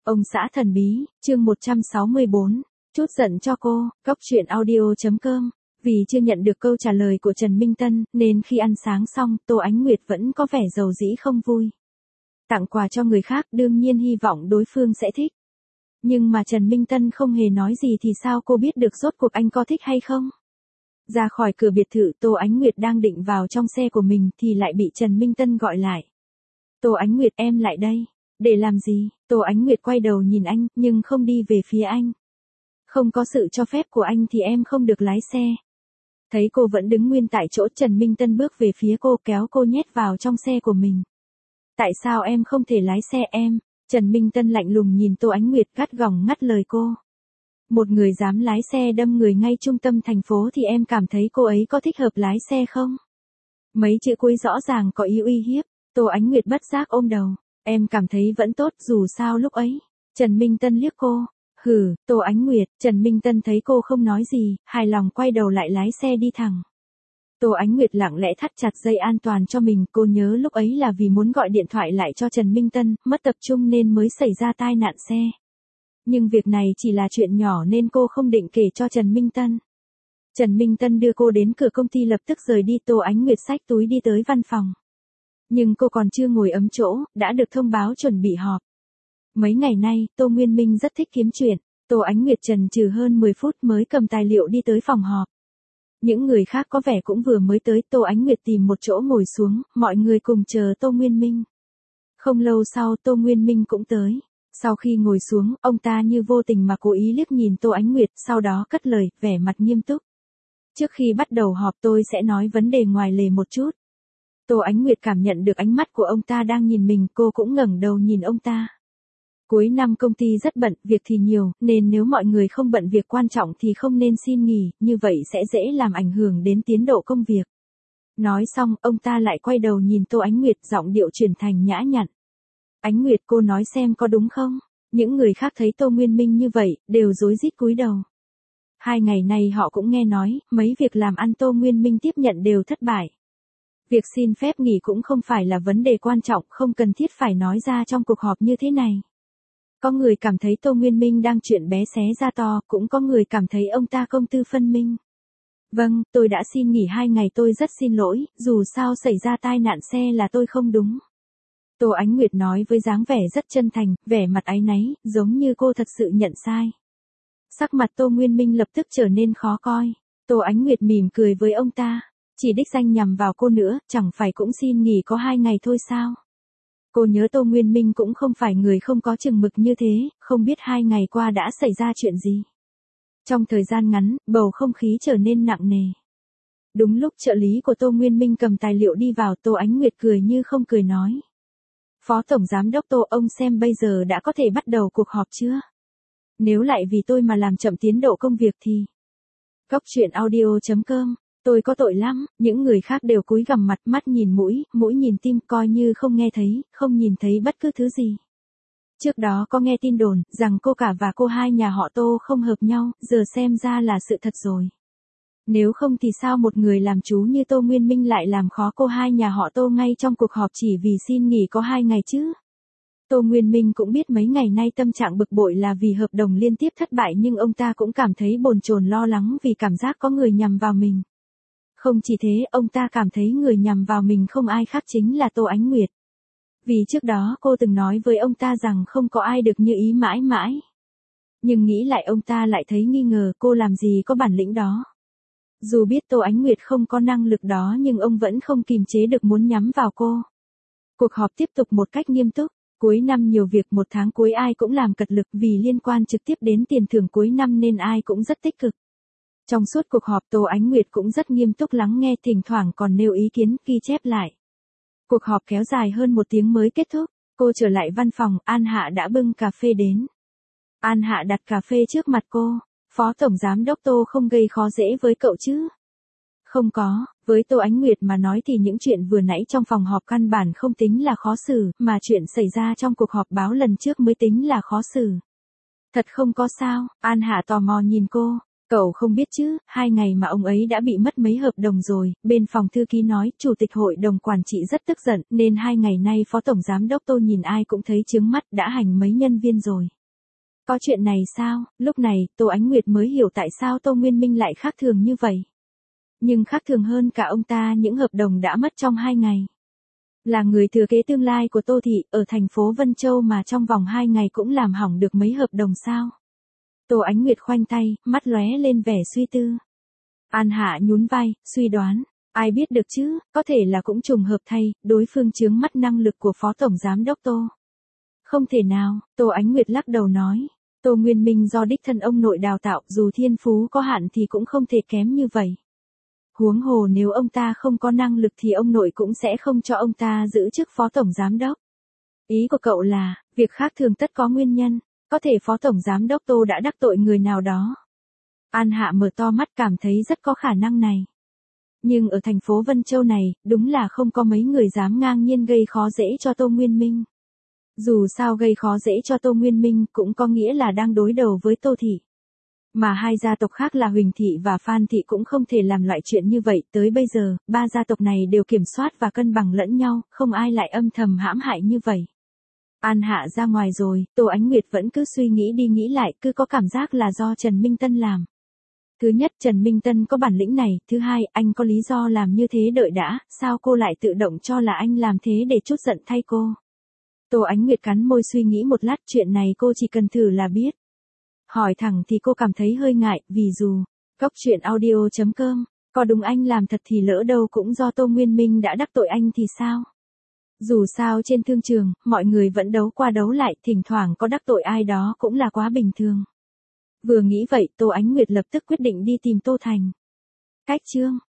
Ông xã thần bí, chương 164. Chút giận cho cô, Cóc truyện audio.com. Vì chưa nhận được câu trả lời của Trần Minh Tân, nên khi ăn sáng xong, Tô Ánh Nguyệt vẫn có vẻ dầu dĩ không vui. Tặng quà cho người khác đương nhiên hy vọng đối phương sẽ thích. Nhưng mà Trần Minh Tân không hề nói gì thì sao cô biết được rốt cuộc anh có thích hay không? Ra khỏi cửa biệt thự, Tô Ánh Nguyệt đang định vào trong xe của mình thì lại bị Trần Minh Tân gọi lại. Tô Ánh Nguyệt, em lại đây. Để làm gì? Tô Ánh Nguyệt quay đầu nhìn anh, nhưng không đi về phía anh. Không có sự cho phép của anh thì em không được lái xe. Thấy cô vẫn đứng nguyên tại chỗ, Trần Minh Tân bước về phía cô, kéo cô nhét vào trong xe của mình. Tại sao em không thể lái xe em? Trần Minh Tân lạnh lùng nhìn Tô Ánh Nguyệt, gắt gỏng ngắt lời cô. Một người dám lái xe đâm người ngay trung tâm thành phố thì em cảm thấy cô ấy có thích hợp lái xe không? Mấy chữ cuối rõ ràng có ý uy hiếp. Tô Ánh Nguyệt bất giác ôm đầu. Em cảm thấy vẫn tốt, dù sao lúc ấy. Trần Minh Tân liếc cô. Hừ, Tô Ánh Nguyệt. Trần Minh Tân thấy cô không nói gì, hài lòng quay đầu lại lái xe đi thẳng. Tô Ánh Nguyệt lặng lẽ thắt chặt dây an toàn cho mình, cô nhớ lúc ấy là vì muốn gọi điện thoại lại cho Trần Minh Tân, mất tập trung nên mới xảy ra tai nạn xe. Nhưng việc này chỉ là chuyện nhỏ nên cô không định kể cho Trần Minh Tân. Trần Minh Tân đưa cô đến cửa công ty lập tức rời đi. Tô Ánh Nguyệt xách túi đi tới văn phòng. Nhưng cô còn chưa ngồi ấm chỗ, đã được thông báo chuẩn bị họp. Mấy ngày nay, Tô Nguyên Minh rất thích kiếm chuyện. Tô Ánh Nguyệt chần chừ hơn 10 phút mới cầm tài liệu đi tới phòng họp. Những người khác có vẻ cũng vừa mới tới. Tô Ánh Nguyệt tìm một chỗ ngồi xuống, mọi người cùng chờ Tô Nguyên Minh. Không lâu sau, Tô Nguyên Minh cũng tới. Sau khi ngồi xuống, ông ta như vô tình mà cố ý liếc nhìn Tô Ánh Nguyệt, sau đó cất lời, vẻ mặt nghiêm túc. Trước khi bắt đầu họp tôi sẽ nói vấn đề ngoài lề một chút. Tô Ánh Nguyệt cảm nhận được ánh mắt của ông ta đang nhìn mình, cô cũng ngẩng đầu nhìn ông ta. Cuối năm công ty rất bận, việc thì nhiều, nên nếu mọi người không bận việc quan trọng thì không nên xin nghỉ, như vậy sẽ dễ làm ảnh hưởng đến tiến độ công việc. Nói xong, ông ta lại quay đầu nhìn Tô Ánh Nguyệt, giọng điệu chuyển thành nhã nhặn. Ánh Nguyệt, cô nói xem có đúng không? Những người khác thấy Tô Nguyên Minh như vậy, đều rối rít cúi đầu. 2 ngày nay họ cũng nghe nói, mấy việc làm ăn Tô Nguyên Minh tiếp nhận đều thất bại. Việc xin phép nghỉ cũng không phải là vấn đề quan trọng, không cần thiết phải nói ra trong cuộc họp như thế này. Có người cảm thấy Tô Nguyên Minh đang chuyện bé xé ra to, cũng có người cảm thấy ông ta công tư phân minh. Vâng, tôi đã xin nghỉ 2 ngày, tôi rất xin lỗi, dù sao xảy ra tai nạn xe là tôi không đúng. Tô Ánh Nguyệt nói với dáng vẻ rất chân thành, vẻ mặt áy náy, giống như cô thật sự nhận sai. Sắc mặt Tô Nguyên Minh lập tức trở nên khó coi. Tô Ánh Nguyệt mỉm cười với ông ta. Chỉ đích danh nhằm vào cô nữa, chẳng phải cũng xin nghỉ có 2 ngày thôi sao? Cô nhớ Tô Nguyên Minh cũng không phải người không có chừng mực như thế, không biết 2 ngày qua đã xảy ra chuyện gì. Trong thời gian ngắn, bầu không khí trở nên nặng nề. Đúng lúc trợ lý của Tô Nguyên Minh cầm tài liệu đi vào, Tô Ánh Nguyệt cười như không cười nói. Phó Tổng Giám đốc Tô, ông xem bây giờ đã có thể bắt đầu cuộc họp chưa? Nếu lại vì tôi mà làm chậm tiến độ công việc thì... Cóc truyện audio.com. Tôi có tội lắm. Những người khác đều cúi gằm mặt, mắt nhìn mũi, mũi nhìn tim, coi như không nghe thấy, không nhìn thấy bất cứ thứ gì. Trước đó có nghe tin đồn, rằng cô cả và cô hai nhà họ Tô không hợp nhau, giờ xem ra là sự thật rồi. Nếu không thì sao một người làm chú như Tô Nguyên Minh lại làm khó cô hai nhà họ Tô ngay trong cuộc họp chỉ vì xin nghỉ có 2 ngày chứ? Tô Nguyên Minh cũng biết mấy ngày nay tâm trạng bực bội là vì hợp đồng liên tiếp thất bại, nhưng ông ta cũng cảm thấy bồn chồn lo lắng vì cảm giác có người nhằm vào mình. Không chỉ thế, ông ta cảm thấy người nhằm vào mình không ai khác chính là Tô Ánh Nguyệt. Vì trước đó cô từng nói với ông ta rằng không có ai được như ý mãi mãi. Nhưng nghĩ lại ông ta lại thấy nghi ngờ, cô làm gì có bản lĩnh đó. Dù biết Tô Ánh Nguyệt không có năng lực đó nhưng ông vẫn không kìm chế được muốn nhắm vào cô. Cuộc họp tiếp tục một cách nghiêm túc. Cuối năm nhiều việc, 1 tháng cuối ai cũng làm cật lực vì liên quan trực tiếp đến tiền thưởng cuối năm nên ai cũng rất tích cực. Trong suốt cuộc họp Tô Ánh Nguyệt cũng rất nghiêm túc lắng nghe, thỉnh thoảng còn nêu ý kiến, ghi chép lại. Cuộc họp kéo dài hơn 1 tiếng mới kết thúc. Cô trở lại văn phòng, An Hạ đã bưng cà phê đến. An Hạ đặt cà phê trước mặt cô. Phó Tổng Giám đốc Tô không gây khó dễ với cậu chứ? Không có, với Tô Ánh Nguyệt mà nói thì những chuyện vừa nãy trong phòng họp căn bản không tính là khó xử, mà chuyện xảy ra trong cuộc họp báo lần trước mới tính là khó xử. Thật không có sao? An Hạ tò mò nhìn cô. Cậu không biết chứ, 2 ngày mà ông ấy đã bị mất mấy hợp đồng rồi, bên phòng thư ký nói, chủ tịch hội đồng quản trị rất tức giận, nên 2 ngày nay phó tổng giám đốc Tô nhìn ai cũng thấy chướng mắt, đã hành mấy nhân viên rồi. Có chuyện này sao? Lúc này, Tô Ánh Nguyệt mới hiểu tại sao Tô Nguyên Minh lại khác thường như vậy. Nhưng khác thường hơn cả ông ta những hợp đồng đã mất trong 2 ngày. Là người thừa kế tương lai của Tô Thị, ở thành phố Vân Châu mà trong vòng 2 ngày cũng làm hỏng được mấy hợp đồng sao? Tô Ánh Nguyệt khoanh tay, mắt lóe lên vẻ suy tư. An Hạ nhún vai, suy đoán. Ai biết được chứ, có thể là cũng trùng hợp thay, đối phương chướng mắt năng lực của Phó Tổng Giám Đốc Tô. Không thể nào, Tô Ánh Nguyệt lắc đầu nói. Tô Nguyên Minh do đích thân ông nội đào tạo, dù thiên phú có hạn thì cũng không thể kém như vậy. Huống hồ nếu ông ta không có năng lực thì ông nội cũng sẽ không cho ông ta giữ chức Phó Tổng Giám Đốc. Ý của cậu là, việc khác thường tất có nguyên nhân, có thể Phó Tổng Giám Đốc Tô đã đắc tội người nào đó. An Hạ mở to mắt cảm thấy rất có khả năng này. Nhưng ở thành phố Vân Châu này, đúng là không có mấy người dám ngang nhiên gây khó dễ cho Tô Nguyên Minh. Dù sao gây khó dễ cho Tô Nguyên Minh cũng có nghĩa là đang đối đầu với Tô Thị. Mà hai gia tộc khác là Huỳnh Thị và Phan Thị cũng không thể làm loại chuyện như vậy. Tới bây giờ, ba gia tộc này đều kiểm soát và cân bằng lẫn nhau, không ai lại âm thầm hãm hại như vậy. An Hạ ra ngoài rồi, Tô Ánh Nguyệt vẫn cứ suy nghĩ đi nghĩ lại, cứ có cảm giác là do Trần Minh Tân làm. Thứ nhất, Trần Minh Tân có bản lĩnh này, thứ hai, anh có lý do làm như thế. Đợi đã, sao cô lại tự động cho là anh làm thế để trút giận thay cô? Tô Ánh Nguyệt cắn môi suy nghĩ một lát, chuyện này cô chỉ cần thử là biết. Hỏi thẳng thì cô cảm thấy hơi ngại, vì dù, coctruyện.audio.com, có đúng anh làm thật thì lỡ đâu cũng do Tô Nguyên Minh đã đắc tội anh thì sao? Dù sao trên thương trường, mọi người vẫn đấu qua đấu lại, thỉnh thoảng có đắc tội ai đó cũng là quá bình thường. Vừa nghĩ vậy, Tô Ánh Nguyệt lập tức quyết định đi tìm Tô Thành. Cách chương